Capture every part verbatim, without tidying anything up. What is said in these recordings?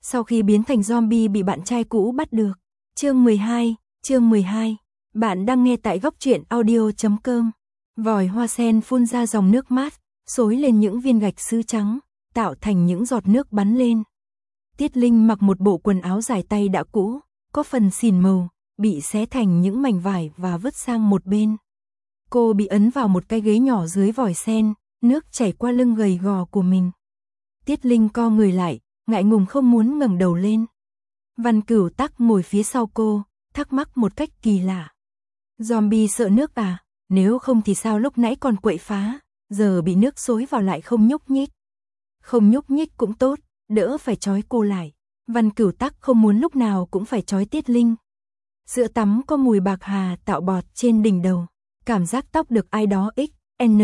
Sau khi biến thành zombie bị bạn trai cũ bắt được. Chương mười hai, chương mười hai. Bạn đang nghe tại góc truyện audio chấm com. Vòi hoa sen phun ra dòng nước mát, xối lên những viên gạch sứ trắng, tạo thành những giọt nước bắn lên. Tiết Linh mặc một bộ quần áo dài tay đã cũ, có phần xỉn màu, bị xé thành những mảnh vải và vứt sang một bên. Cô bị ấn vào một cái ghế nhỏ dưới vòi sen, nước chảy qua lưng gầy gò của mình. Tiết Linh co người lại, ngại ngùng không muốn ngẩng đầu lên. Văn Cửu Tắc ngồi phía sau cô, thắc mắc một cách kỳ lạ. Zombie sợ nước à? Nếu không thì sao lúc nãy còn quậy phá, giờ bị nước xối vào lại không nhúc nhích. Không nhúc nhích cũng tốt, đỡ phải trói cô lại. Văn Cửu Tắc không muốn lúc nào cũng phải trói Tiết Linh. Sữa tắm có mùi bạc hà tạo bọt trên đỉnh đầu, cảm giác tóc được ai đó x, n,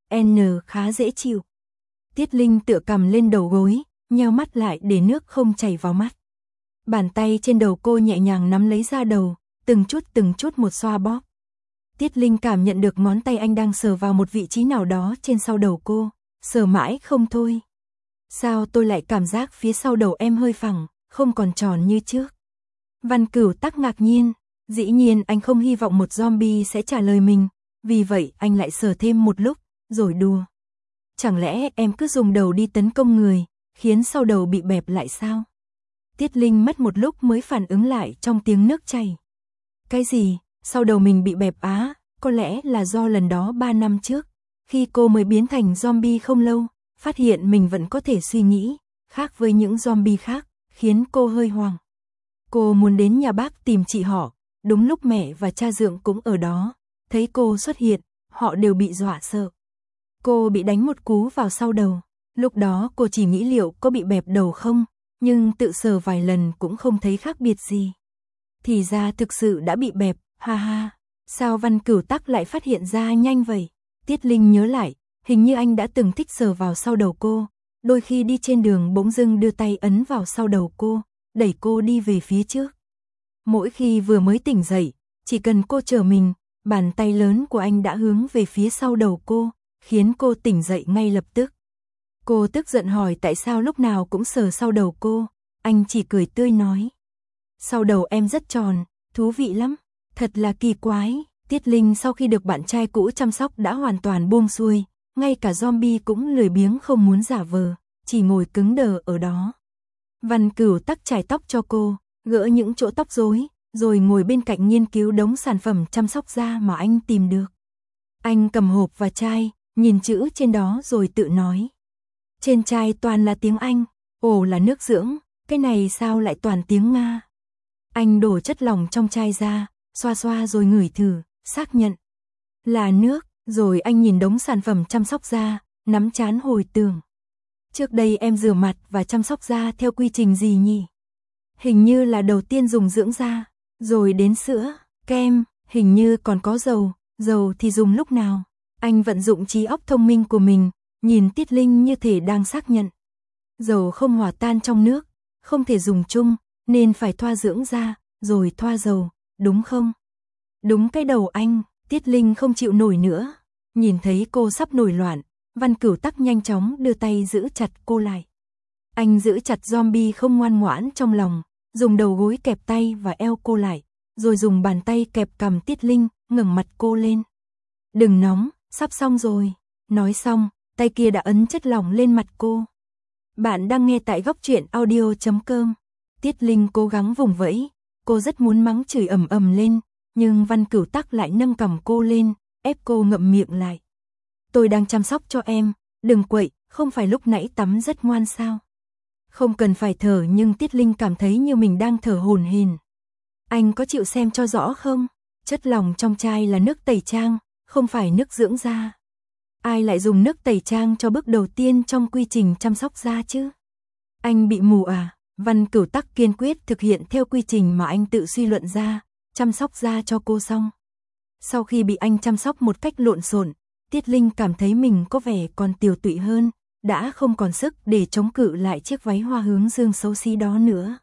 n khá dễ chịu. Tiết Linh tựa cằm lên đầu gối, nheo mắt lại để nước không chảy vào mắt. Bàn tay trên đầu cô nhẹ nhàng nắm lấy da đầu, từng chút từng chút một xoa bóp. Tiết Linh cảm nhận được ngón tay anh đang sờ vào một vị trí nào đó trên sau đầu cô, sờ mãi không thôi. Sao tôi lại cảm giác phía sau đầu em hơi phẳng, không còn tròn như trước? Văn Cửu Tắc ngạc nhiên, dĩ nhiên anh không hy vọng một zombie sẽ trả lời mình, vì vậy anh lại sờ thêm một lúc, rồi đùa. Chẳng lẽ em cứ dùng đầu đi tấn công người, khiến sau đầu bị bẹp lại sao? Tiết Linh mất một lúc mới phản ứng lại trong tiếng nước chảy. Cái gì? Sau đầu mình bị bẹp á? Có lẽ là do lần đó ba năm trước, khi cô mới biến thành zombie không lâu, phát hiện mình vẫn có thể suy nghĩ, khác với những zombie khác, khiến cô hơi hoang. Cô muốn đến nhà bác tìm chị họ, đúng lúc mẹ và cha dượng cũng ở đó, thấy cô xuất hiện, họ đều bị dọa sợ. Cô bị đánh một cú vào sau đầu, lúc đó cô chỉ nghĩ liệu có bị bẹp đầu không, nhưng tự sờ vài lần cũng không thấy khác biệt gì. Thì ra thực sự đã bị bẹp, ha ha. Sao Văn Cửu Tắc lại phát hiện ra nhanh vậy? Tiết Linh nhớ lại, hình như anh đã từng thích sờ vào sau đầu cô, đôi khi đi trên đường bỗng dưng đưa tay ấn vào sau đầu cô, đẩy cô đi về phía trước. Mỗi khi vừa mới tỉnh dậy, chỉ cần cô chờ mình, bàn tay lớn của anh đã hướng về phía sau đầu cô, khiến cô tỉnh dậy ngay lập tức. Cô tức giận hỏi tại sao lúc nào cũng sờ sau đầu cô, anh chỉ cười tươi nói. Sau đầu em rất tròn, thú vị lắm, thật là kỳ quái. Tiết Linh sau khi được bạn trai cũ chăm sóc đã hoàn toàn buông xuôi, ngay cả zombie cũng lười biếng không muốn giả vờ, chỉ ngồi cứng đờ ở đó. Văn Cửu Tắc chải tóc cho cô, gỡ những chỗ tóc rối, rồi ngồi bên cạnh nghiên cứu đống sản phẩm chăm sóc da mà anh tìm được. Anh cầm hộp và chai, nhìn chữ trên đó rồi tự nói. Trên chai toàn là tiếng Anh, ồ là nước dưỡng, cái này sao lại toàn tiếng Nga. Anh đổ chất lỏng trong chai ra, xoa xoa rồi ngửi thử, xác nhận. Là nước, rồi anh nhìn đống sản phẩm chăm sóc da, nắm trán hồi tưởng. Trước đây em rửa mặt và chăm sóc da theo quy trình gì nhỉ? Hình như là đầu tiên dùng dưỡng da, rồi đến sữa, kem, hình như còn có dầu, dầu thì dùng lúc nào? Anh vận dụng trí óc thông minh của mình, nhìn Tiết Linh như thể đang xác nhận. Dầu không hòa tan trong nước, không thể dùng chung, nên phải thoa dưỡng da, rồi thoa dầu, đúng không? Đúng cái đầu anh, Tiết Linh không chịu nổi nữa. Nhìn thấy cô sắp nổi loạn, Văn Cửu Tắc nhanh chóng đưa tay giữ chặt cô lại. Anh giữ chặt zombie không ngoan ngoãn trong lòng, dùng đầu gối kẹp tay và eo cô lại, rồi dùng bàn tay kẹp cằm Tiết Linh, ngẩng mặt cô lên. Đừng nóng, sắp xong rồi. Nói xong, tay kia đã ấn chất lỏng lên mặt cô. Bạn đang nghe tại góc truyện audio chấm com. Tiết Linh cố gắng vùng vẫy, cô rất muốn mắng chửi ầm ầm lên, nhưng Văn Cửu Tắc lại nâng cằm cô lên, ép cô ngậm miệng lại. Tôi đang chăm sóc cho em, đừng quậy, không phải lúc nãy tắm rất ngoan sao? Không cần phải thở, nhưng Tiết Linh cảm thấy như mình đang thở hổn hển. Anh có chịu xem cho rõ không? Chất lỏng trong chai là nước tẩy trang, không phải nước dưỡng da. Ai lại dùng nước tẩy trang cho bước đầu tiên trong quy trình chăm sóc da chứ? Anh bị mù à? Văn Cửu Tắc kiên quyết thực hiện theo quy trình mà anh tự suy luận ra, chăm sóc da cho cô xong. Sau khi bị anh chăm sóc một cách lộn xộn, Tiết Linh cảm thấy mình có vẻ còn tiều tụy hơn, đã không còn sức để chống cự lại chiếc váy hoa hướng dương xấu xí đó nữa.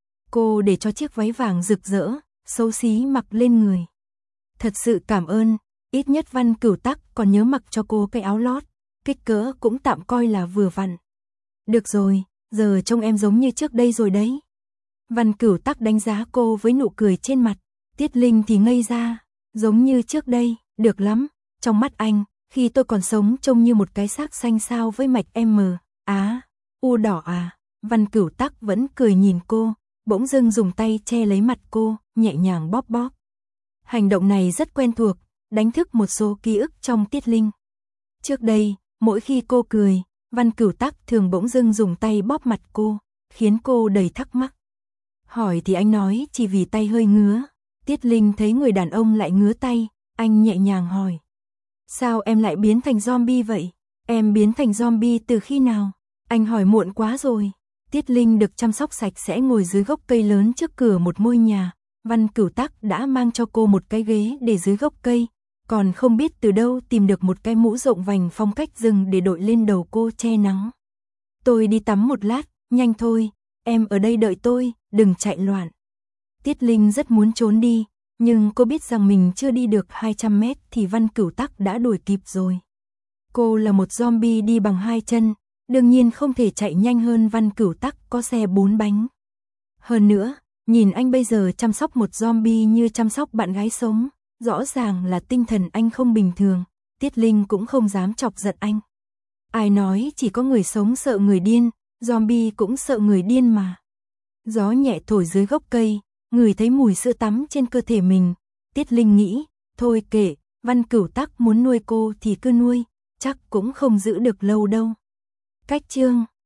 Cô để cho chiếc váy vàng rực rỡ, xấu xí mặc lên người. Thật sự cảm ơn, ít nhất Văn Cửu Tắc còn nhớ mặc cho cô cái áo lót, kích cỡ cũng tạm coi là vừa vặn. Được rồi, giờ trông em giống như trước đây rồi đấy. Văn Cửu Tắc đánh giá cô với nụ cười trên mặt, Tiết Linh thì ngây ra, giống như trước đây, được lắm, trong mắt anh, khi tôi còn sống trông như một cái xác xanh xao với mạch M, á, u đỏ à. Văn Cửu Tắc vẫn cười nhìn cô, bỗng dưng dùng tay che lấy mặt cô, nhẹ nhàng bóp bóp. Hành động này rất quen thuộc, đánh thức một số ký ức trong Tiết Linh. Trước đây, mỗi khi cô cười, Văn Cửu Tắc thường bỗng dưng dùng tay bóp mặt cô, khiến cô đầy thắc mắc. Hỏi thì anh nói chỉ vì tay hơi ngứa. Tiết Linh thấy người đàn ông lại ngứa tay, anh nhẹ nhàng hỏi. Sao em lại biến thành zombie vậy? Em biến thành zombie từ khi nào? Anh hỏi muộn quá rồi. Tiết Linh được chăm sóc sạch sẽ ngồi dưới gốc cây lớn trước cửa một ngôi nhà. Văn Cửu Tắc đã mang cho cô một cái ghế để dưới gốc cây, còn không biết từ đâu tìm được một cái mũ rộng vành phong cách rừng để đội lên đầu cô che nắng. Tôi đi tắm một lát, nhanh thôi, em ở đây đợi tôi, đừng chạy loạn. Tiết Linh rất muốn trốn đi, nhưng cô biết rằng mình chưa đi được hai trăm mét thì Văn Cửu Tắc đã đuổi kịp rồi. Cô là một zombie đi bằng hai chân, đương nhiên không thể chạy nhanh hơn Văn Cửu Tắc có xe bốn bánh. Hơn nữa, nhìn anh bây giờ chăm sóc một zombie như chăm sóc bạn gái sống, rõ ràng là tinh thần anh không bình thường, Tiết Linh cũng không dám chọc giận anh. Ai nói chỉ có người sống sợ người điên, zombie cũng sợ người điên mà. Gió nhẹ thổi dưới gốc cây, ngửi thấy mùi sữa tắm trên cơ thể mình, Tiết Linh nghĩ, thôi kệ, Văn Cửu Tắc muốn nuôi cô thì cứ nuôi, chắc cũng không giữ được lâu đâu. Cách chương